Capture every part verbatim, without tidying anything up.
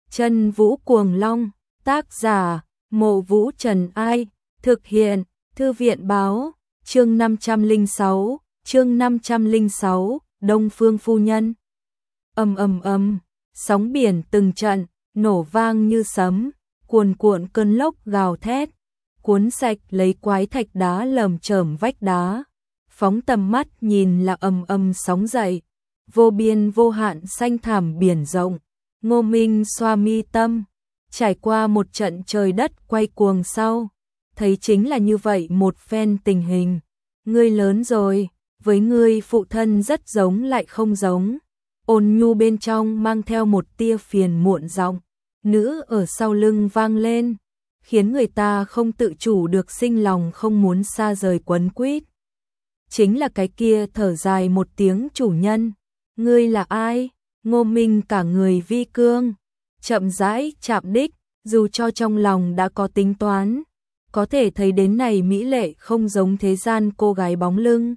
Chân Vũ Cuồng Long, tác giả, Mộ Vũ Trần Ai, thực hiện, Thư viện Báo, chương năm trăm lẻ sáu, chương năm trăm lẻ sáu, Đông Phương Phu Nhân. Ầm ầm ầm, sóng biển từng trận, nổ vang như sấm, cuồn cuộn cơn lốc gào thét, cuốn sạch lấy quái thạch đá lởm chởm vách đá. Phóng tầm mắt nhìn là ầm ầm sóng dậy, vô biên vô hạn xanh thẳm biển rộng. Ngô Minh xoa mi tâm, trải qua một trận trời đất quay cuồng sau, thấy chính là như vậy một phen tình hình. Ngươi lớn rồi, với ngươi phụ thân rất giống lại không giống. Ôn nhu bên trong mang theo một tia phiền muộn giọng nữ ở sau lưng vang lên, khiến người ta không tự chủ được sinh lòng không muốn xa rời quấn quýt. Chính là cái kia thở dài một tiếng chủ nhân. Ngươi là ai? Ngô Minh cả người vi cương, chậm rãi chạm đích, dù cho trong lòng đã có tính toán, có thể thấy đến này mỹ lệ không giống thế gian cô gái bóng lưng.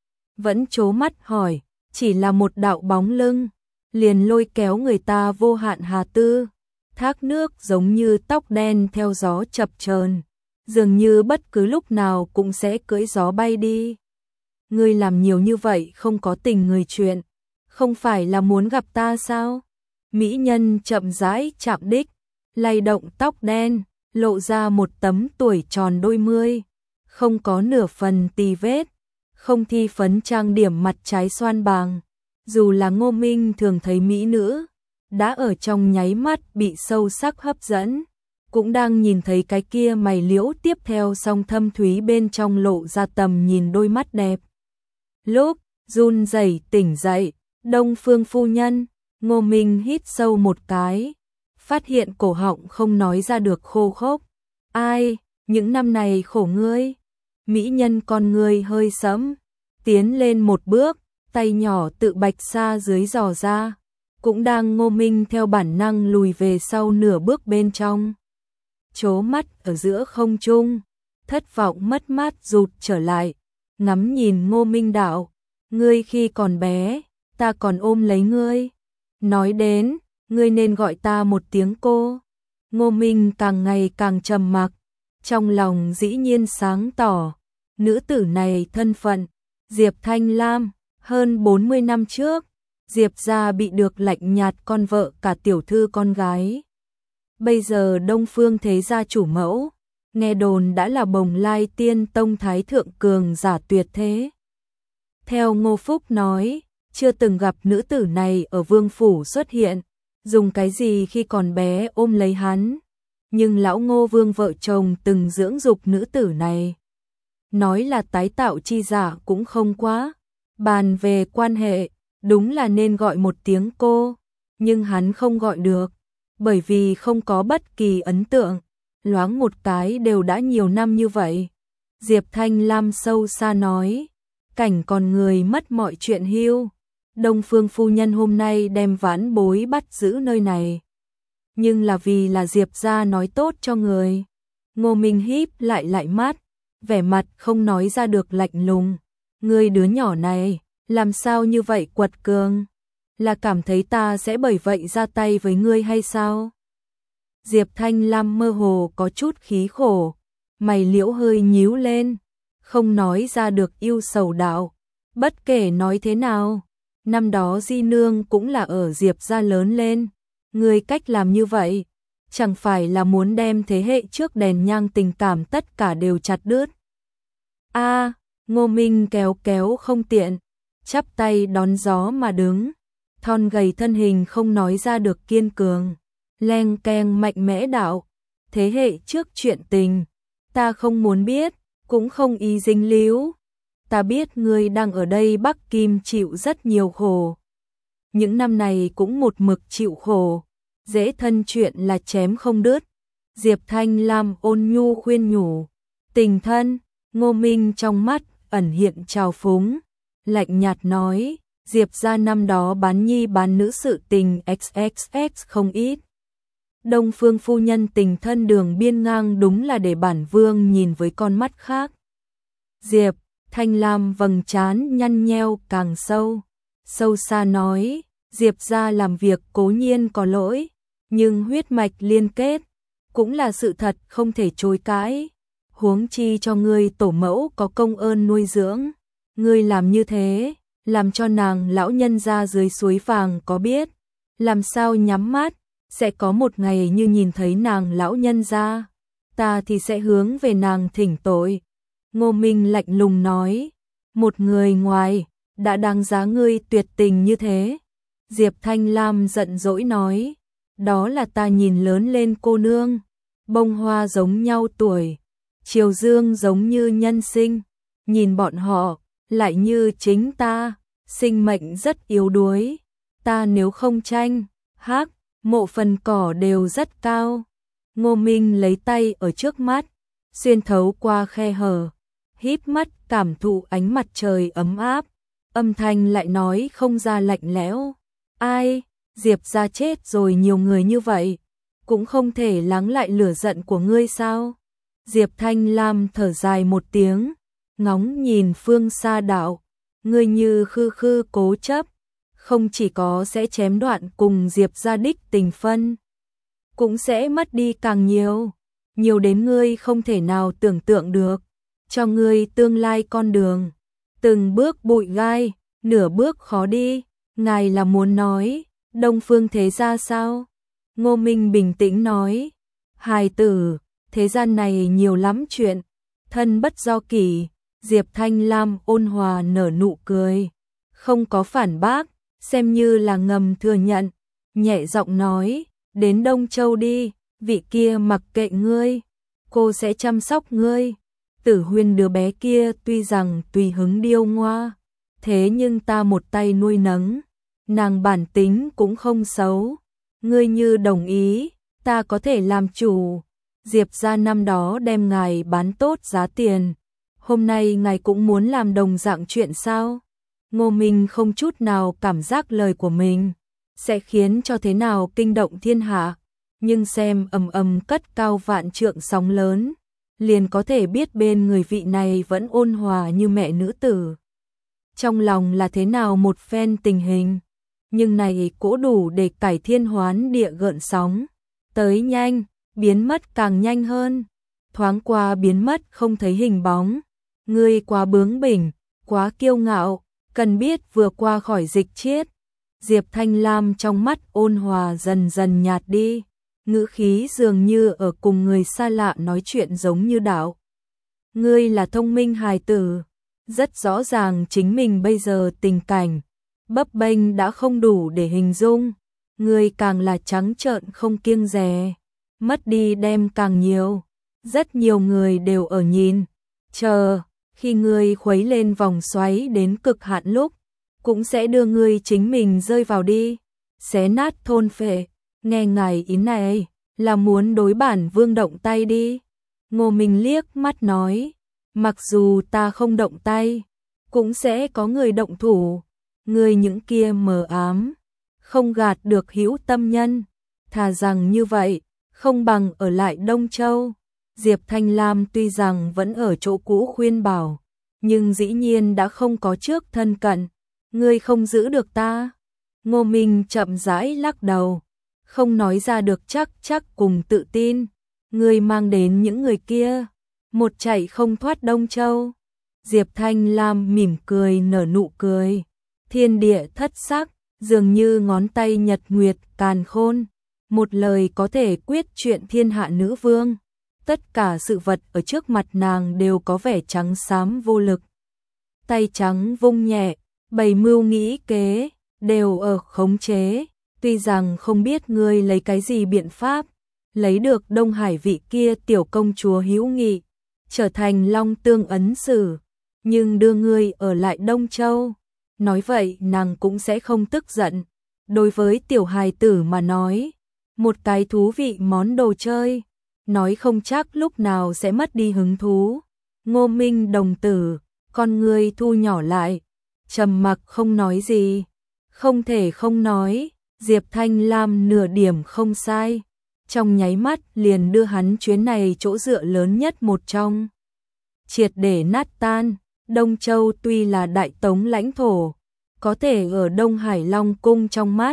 Vẫn trố mắt hỏi, chỉ là một đạo bóng lưng, liền lôi kéo người ta vô hạn hà tư. Thác nước giống như tóc đen theo gió chập chờn, dường như bất cứ lúc nào cũng sẽ cưỡi gió bay đi. Ngươi làm nhiều như vậy không có tình người chuyện, không phải là muốn gặp ta sao? Mỹ nhân chậm rãi chạm đích, lay động tóc đen, lộ ra một tấm tuổi tròn đôi mươi, không có nửa phần tì vết, không thi phấn trang điểm mặt trái xoan bàng. Dù là Ngô Minh thường thấy mỹ nữ, đã ở trong nháy mắt bị sâu sắc hấp dẫn, cũng đang nhìn thấy cái kia mày liễu tiếp theo song thâm thúy bên trong lộ ra tầm nhìn đôi mắt đẹp. Lúc run rẩy tỉnh dậy, Đông Phương phu nhân, Ngô Minh hít sâu một cái, phát hiện cổ họng không nói ra được khô khốc. Ai, những năm này khổ ngươi. Mỹ nhân con ngươi hơi sẫm, tiến lên một bước, tay nhỏ tự bạch xa dưới giò ra, cũng đang Ngô Minh theo bản năng lùi về sau nửa bước bên trong. Chố mắt ở giữa không trung, thất vọng mất mát rụt trở lại, ngắm nhìn Ngô Minh đạo, ngươi khi còn bé, ta còn ôm lấy ngươi. Nói đến, ngươi nên gọi ta một tiếng cô. Ngô Minh càng ngày càng trầm mặc, trong lòng dĩ nhiên sáng tỏ, nữ tử này thân phận, Diệp Thanh Lam, hơn bốn mươi năm trước, Diệp gia bị được lạnh nhạt con vợ cả tiểu thư con gái. Bây giờ Đông Phương thế gia chủ mẫu, nghe đồn đã là Bồng Lai Tiên Tông thái thượng cường giả tuyệt thế. Theo Ngô Phúc nói, chưa từng gặp nữ tử này ở vương phủ xuất hiện, dùng cái gì khi còn bé ôm lấy hắn, nhưng lão Ngô Vương vợ chồng từng dưỡng dục nữ tử này. Nói là tái tạo chi giả cũng không quá, bàn về quan hệ, đúng là nên gọi một tiếng cô, nhưng hắn không gọi được, bởi vì không có bất kỳ ấn tượng, loáng một cái đều đã nhiều năm như vậy. Diệp Thanh Lam sâu xa nói, cảnh còn người mất mọi chuyện hưu. Đông Phương phu nhân hôm nay đem vãn bối bắt giữ nơi này, nhưng là vì là Diệp gia nói tốt cho người. Ngô Minh híp lại lại mắt, vẻ mặt không nói ra được lạnh lùng. Ngươi đứa nhỏ này, làm sao như vậy quật cường? Là cảm thấy ta sẽ bởi vậy ra tay với ngươi hay sao? Diệp Thanh Lam mơ hồ có chút khí khổ, mày liễu hơi nhíu lên, không nói ra được yêu sầu đạo. Bất kể nói thế nào, năm đó Di Nương cũng là ở Diệp gia lớn lên, ngươi cách làm như vậy, chẳng phải là muốn đem thế hệ trước đèn nhang tình cảm tất cả đều chặt đứt. A, Ngô Minh kéo kéo không tiện, chắp tay đón gió mà đứng, thon gầy thân hình không nói ra được kiên cường, leng keng mạnh mẽ đạo, thế hệ trước chuyện tình, ta không muốn biết, cũng không ý dính líu. Ta biết ngươi đang ở đây Bắc Kim chịu rất nhiều khổ. Những năm này cũng một mực chịu khổ, dễ thân chuyện là chém không đứt. Diệp Thanh Lam ôn nhu khuyên nhủ, tình thân. Ngô Minh trong mắt ẩn hiện trào phúng, lạnh nhạt nói, Diệp gia năm đó bán nhi bán nữ sự tình xx xx không ít. Đông Phương phu nhân tình thân đường biên ngang đúng là để bản vương nhìn với con mắt khác. Diệp Thanh Lam vầng trán nhăn nheo càng sâu, sâu xa nói, Diệp gia làm việc cố nhiên có lỗi, nhưng huyết mạch liên kết cũng là sự thật không thể chối cãi. Huống chi cho ngươi tổ mẫu có công ơn nuôi dưỡng, ngươi làm như thế, làm cho nàng lão nhân ra dưới suối vàng có biết, làm sao nhắm mắt, sẽ có một ngày như nhìn thấy nàng lão nhân ra, ta thì sẽ hướng về nàng thỉnh tội. Ngô Minh lạnh lùng nói, một người ngoài, đã đáng giá ngươi tuyệt tình như thế. Diệp Thanh Lam giận dỗi nói, đó là ta nhìn lớn lên cô nương, bông hoa giống nhau tuổi, chiều dương giống như nhân sinh, nhìn bọn họ, lại như chính ta, sinh mệnh rất yếu đuối, ta nếu không tranh, hắc, mộ phần cỏ đều rất cao. Ngô Minh lấy tay ở trước mắt, xuyên thấu qua khe hở, híp mắt cảm thụ ánh mặt trời ấm áp, âm thanh lại nói không ra lạnh lẽo. Ai, Diệp gia chết rồi nhiều người như vậy, cũng không thể lắng lại lửa giận của ngươi sao? Diệp Thanh Lam thở dài một tiếng, ngóng nhìn phương xa đạo, ngươi như khư khư cố chấp, không chỉ có sẽ chém đoạn cùng Diệp gia đích tình phân, cũng sẽ mất đi càng nhiều, nhiều đến ngươi không thể nào tưởng tượng được, cho ngươi tương lai con đường, từng bước bụi gai, nửa bước khó đi, ngài là muốn nói, Đông Phương thế gia sao? Ngô Minh bình tĩnh nói, hài tử, thế gian này nhiều lắm chuyện, thân bất do kỷ. Diệp Thanh Lam ôn hòa nở nụ cười, không có phản bác, xem như là ngầm thừa nhận, nhẹ giọng nói, đến Đông Châu đi, vị kia mặc kệ ngươi, cô sẽ chăm sóc ngươi. Tử Huyên đứa bé kia tuy rằng tùy hứng điêu ngoa, thế nhưng ta một tay nuôi nấng, nàng bản tính cũng không xấu, ngươi như đồng ý, ta có thể làm chủ. Diệp gia năm đó đem ngài bán tốt giá tiền, hôm nay ngài cũng muốn làm đồng dạng chuyện sao? Ngô Minh không chút nào cảm giác lời của mình sẽ khiến cho thế nào kinh động thiên hạ, nhưng xem ầm ầm cất cao vạn trượng sóng lớn, liền có thể biết bên người vị này vẫn ôn hòa như mẹ nữ tử. Trong lòng là thế nào một phen tình hình, nhưng này cố đủ để cải thiên hoán địa gợn sóng, tới nhanh, biến mất càng nhanh hơn, thoáng qua biến mất không thấy hình bóng. Ngươi quá bướng bỉnh, quá kiêu ngạo, cần biết vừa qua khỏi dịch chiết. Diệp Thanh Lam trong mắt ôn hòa dần dần nhạt đi, ngữ khí dường như ở cùng người xa lạ nói chuyện giống như đạo. Ngươi là thông minh hài tử, rất rõ ràng chính mình bây giờ tình cảnh, bấp bênh đã không đủ để hình dung, ngươi càng là trắng trợn không kiêng dè, mất đi đem càng nhiều, rất nhiều người đều ở nhìn, chờ. Khi ngươi khuấy lên vòng xoáy đến cực hạn lúc, cũng sẽ đưa ngươi chính mình rơi vào đi, xé nát thôn phệ. Nghe ngài ý này, là muốn đối bản vương động tay đi. Ngô Minh liếc mắt nói, mặc dù ta không động tay, cũng sẽ có người động thủ. Ngươi những kia mờ ám, không gạt được hữu tâm nhân, thà rằng như vậy, không bằng ở lại Đông Châu. Diệp Thanh Lam tuy rằng vẫn ở chỗ cũ khuyên bảo, nhưng dĩ nhiên đã không có trước thân cận, ngươi không giữ được ta. Ngô Minh chậm rãi lắc đầu, không nói ra được chắc chắc cùng tự tin, ngươi mang đến những người kia, một chạy không thoát Đông Châu. Diệp Thanh Lam mỉm cười nở nụ cười, thiên địa thất sắc, dường như ngón tay nhật nguyệt càn khôn, một lời có thể quyết chuyện thiên hạ nữ vương. Tất cả sự vật ở trước mặt nàng đều có vẻ trắng xám vô lực. Tay trắng vung nhẹ, bày mưu nghĩ kế, đều ở khống chế. Tuy rằng không biết ngươi lấy cái gì biện pháp, lấy được Đông Hải vị kia tiểu công chúa hữu nghị, trở thành long tương ấn sử, nhưng đưa ngươi ở lại Đông Châu. Nói vậy nàng cũng sẽ không tức giận. Đối với tiểu hài tử mà nói, một cái thú vị món đồ chơi, nói không chắc lúc nào sẽ mất đi hứng thú. Ngô Minh đồng tử, con ngươi thu nhỏ lại, trầm mặc không nói gì. Không thể không nói, Diệp Thanh Lam nửa điểm không sai, trong nháy mắt liền đưa hắn chuyến này chỗ dựa lớn nhất một trong. Triệt để nát tan, Đông Châu tuy là đại tống lãnh thổ, có thể ở Đông Hải Long cung trong mắt,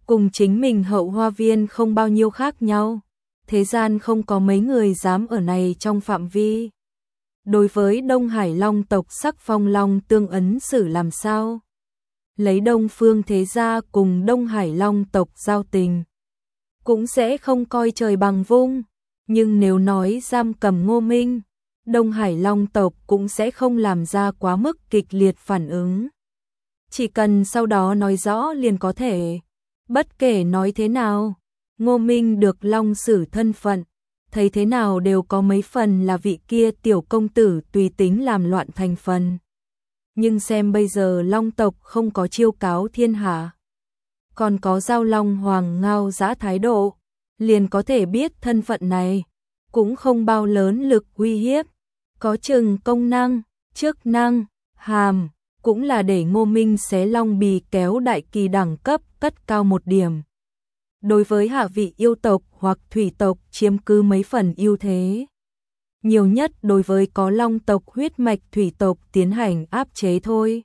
cùng chính mình hậu hoa viên không bao nhiêu khác nhau. Thế gian không có mấy người dám ở này trong phạm vi. Đối với Đông Hải Long tộc Sắc Phong Long tương ấn xử làm sao? Lấy Đông Phương Thế Gia cùng Đông Hải Long tộc giao tình, cũng sẽ không coi trời bằng vung. Nhưng nếu nói giam cầm Ngô Minh, Đông Hải Long tộc cũng sẽ không làm ra quá mức kịch liệt phản ứng. Chỉ cần sau đó nói rõ liền có thể. Bất kể nói thế nào, Ngô Minh được Long Sử thân phận, thấy thế nào đều có mấy phần là vị kia tiểu công tử tùy tính làm loạn thành phần. Nhưng xem bây giờ Long tộc không có chiêu cáo thiên hạ, còn có giao Long Hoàng ngao dã thái độ, liền có thể biết thân phận này cũng không bao lớn lực uy hiếp, có chừng công năng, chức năng, hàm, cũng là để Ngô Minh xé long bì kéo đại kỳ đẳng cấp cất cao một điểm. Đối với hạ vị yêu tộc hoặc thủy tộc chiếm cứ mấy phần ưu thế. Nhiều nhất đối với có long tộc huyết mạch thủy tộc tiến hành áp chế thôi.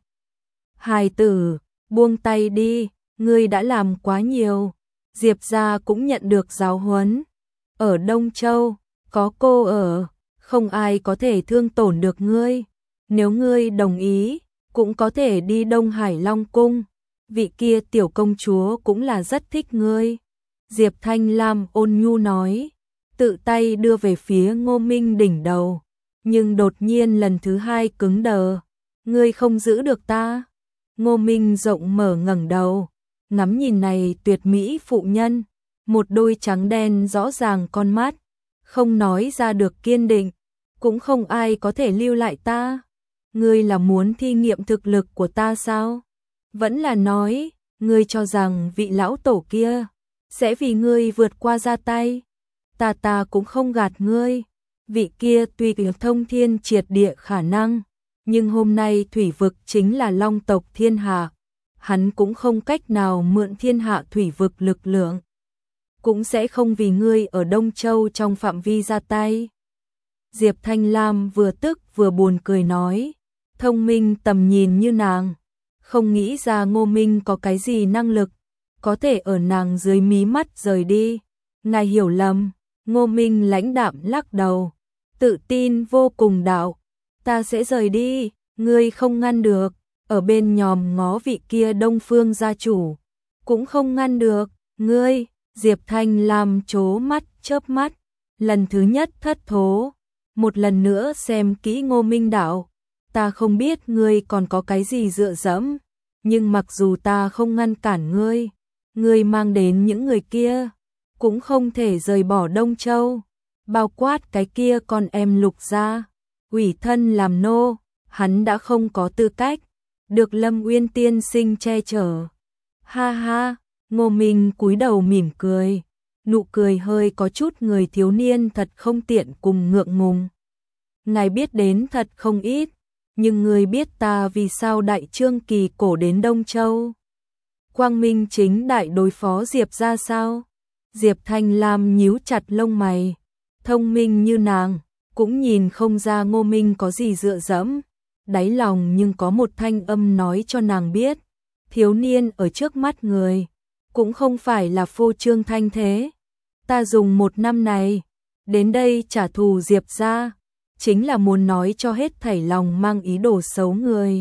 Hài tử, buông tay đi, ngươi đã làm quá nhiều. Diệp gia cũng nhận được giáo huấn. Ở Đông Châu, có cô ở, không ai có thể thương tổn được ngươi. Nếu ngươi đồng ý, cũng có thể đi Đông Hải Long Cung. Vị kia tiểu công chúa cũng là rất thích ngươi. Diệp Thanh Lam ôn nhu nói, tự tay đưa về phía Ngô Minh đỉnh đầu. Nhưng đột nhiên lần thứ hai cứng đờ. Ngươi không giữ được ta. Ngô Minh rộng mở ngẩng đầu, ngắm nhìn này tuyệt mỹ phụ nhân. Một đôi trắng đen rõ ràng con mắt, không nói ra được kiên định. Cũng không ai có thể lưu lại ta. Ngươi là muốn thi nghiệm thực lực của ta sao? Vẫn là nói, ngươi cho rằng vị lão tổ kia sẽ vì ngươi vượt qua ra tay. Ta ta cũng không gạt ngươi. Vị kia tuy thông thiên triệt địa khả năng, nhưng hôm nay thủy vực chính là long tộc thiên hạ. Hắn cũng không cách nào mượn thiên hạ thủy vực lực lượng. Cũng sẽ không vì ngươi ở Đông Châu trong phạm vi ra tay. Diệp Thanh Lam vừa tức vừa buồn cười nói, thông minh tầm nhìn như nàng, không nghĩ ra Ngô Minh có cái gì năng lực, có thể ở nàng dưới mí mắt rời đi. Ngài hiểu lầm. Ngô Minh lãnh đạm lắc đầu, tự tin vô cùng đạo, ta sẽ rời đi, ngươi không ngăn được. Ở bên nhòm ngó vị kia Đông Phương gia chủ, cũng không ngăn được, ngươi. Diệp Thanh Lam trố mắt chớp mắt, lần thứ nhất thất thố, một lần nữa xem kỹ Ngô Minh đạo, ta không biết ngươi còn có cái gì dựa dẫm, nhưng mặc dù ta không ngăn cản ngươi, ngươi mang đến những người kia cũng không thể rời bỏ Đông Châu, bao quát cái kia con em Lục gia, ủy thân làm nô, hắn đã không có tư cách được Lâm Uyên tiên sinh che chở. Ha ha. Ngô Minh cúi đầu mỉm cười, nụ cười hơi có chút người thiếu niên thật không tiện cùng ngượng ngùng. Ngài biết đến thật không ít, nhưng người biết ta vì sao đại trương kỳ cổ đến Đông Châu. Quang Minh chính đại đối phó Diệp ra sao? Diệp Thanh Lam nhíu chặt lông mày, thông minh như nàng, cũng nhìn không ra Ngô Minh có gì dựa dẫm. Đáy lòng nhưng có một thanh âm nói cho nàng biết, thiếu niên ở trước mắt người cũng không phải là phô trương thanh thế. Ta dùng một năm này đến đây trả thù Diệp ra, chính là muốn nói cho hết thảy lòng mang ý đồ xấu người.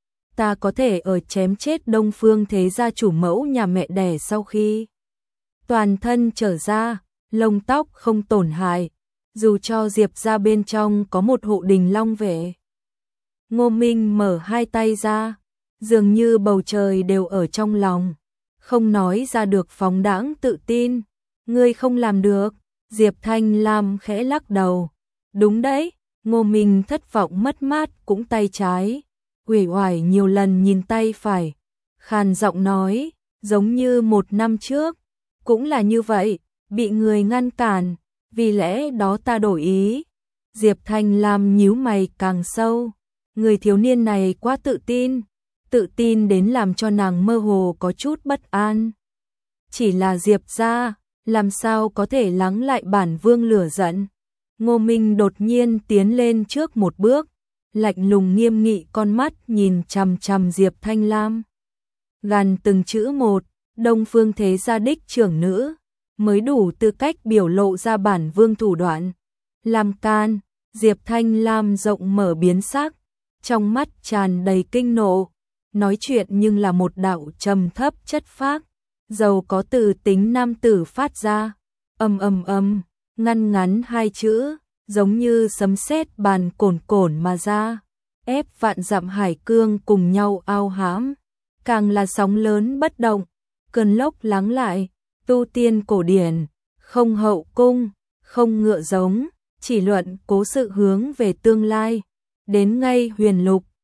Ta có thể ở chém chết Đông Phương Thế Gia chủ mẫu nhà mẹ đẻ sau khi toàn thân trở ra, lông tóc không tổn hại, dù cho Diệp ra bên trong có một hộ đình long vệ. Ngô Minh mở hai tay ra, dường như bầu trời đều ở trong lòng, không nói ra được phóng đãng tự tin. Ngươi không làm được. Diệp Thanh Lam khẽ lắc đầu. Đúng đấy. Ngô Minh thất vọng mất mát cũng tay trái, uể oải nhiều lần nhìn tay phải, khàn giọng nói, giống như một năm trước, cũng là như vậy, bị người ngăn cản, vì lẽ đó ta đổi ý. Diệp Thanh Lam nhíu mày càng sâu, người thiếu niên này quá tự tin, tự tin đến làm cho nàng mơ hồ có chút bất an. Chỉ là Diệp gia, làm sao có thể lắng lại bản vương lửa giận. Ngô Minh đột nhiên tiến lên trước một bước, lạnh lùng nghiêm nghị con mắt nhìn chằm chằm Diệp Thanh Lam. Gằn từng chữ một, Đông Phương thế gia đích trưởng nữ, mới đủ tư cách biểu lộ ra bản vương thủ đoạn. Làm can, Diệp Thanh Lam rộng mở biến sắc, trong mắt tràn đầy kinh nộ, nói chuyện nhưng là một đạo trầm thấp chất phác, giàu có từ tính nam tử phát ra, ầm ầm ầm, ngăn ngắn hai chữ, giống như sấm sét bàn cồn cồn mà ra, ép vạn dặm hải cương cùng nhau ao hãm, càng là sóng lớn bất động, cơn lốc lắng lại, tu tiên cổ điển, không hậu cung, không ngựa giống, chỉ luận cố sự hướng về tương lai, đến ngay huyền lục,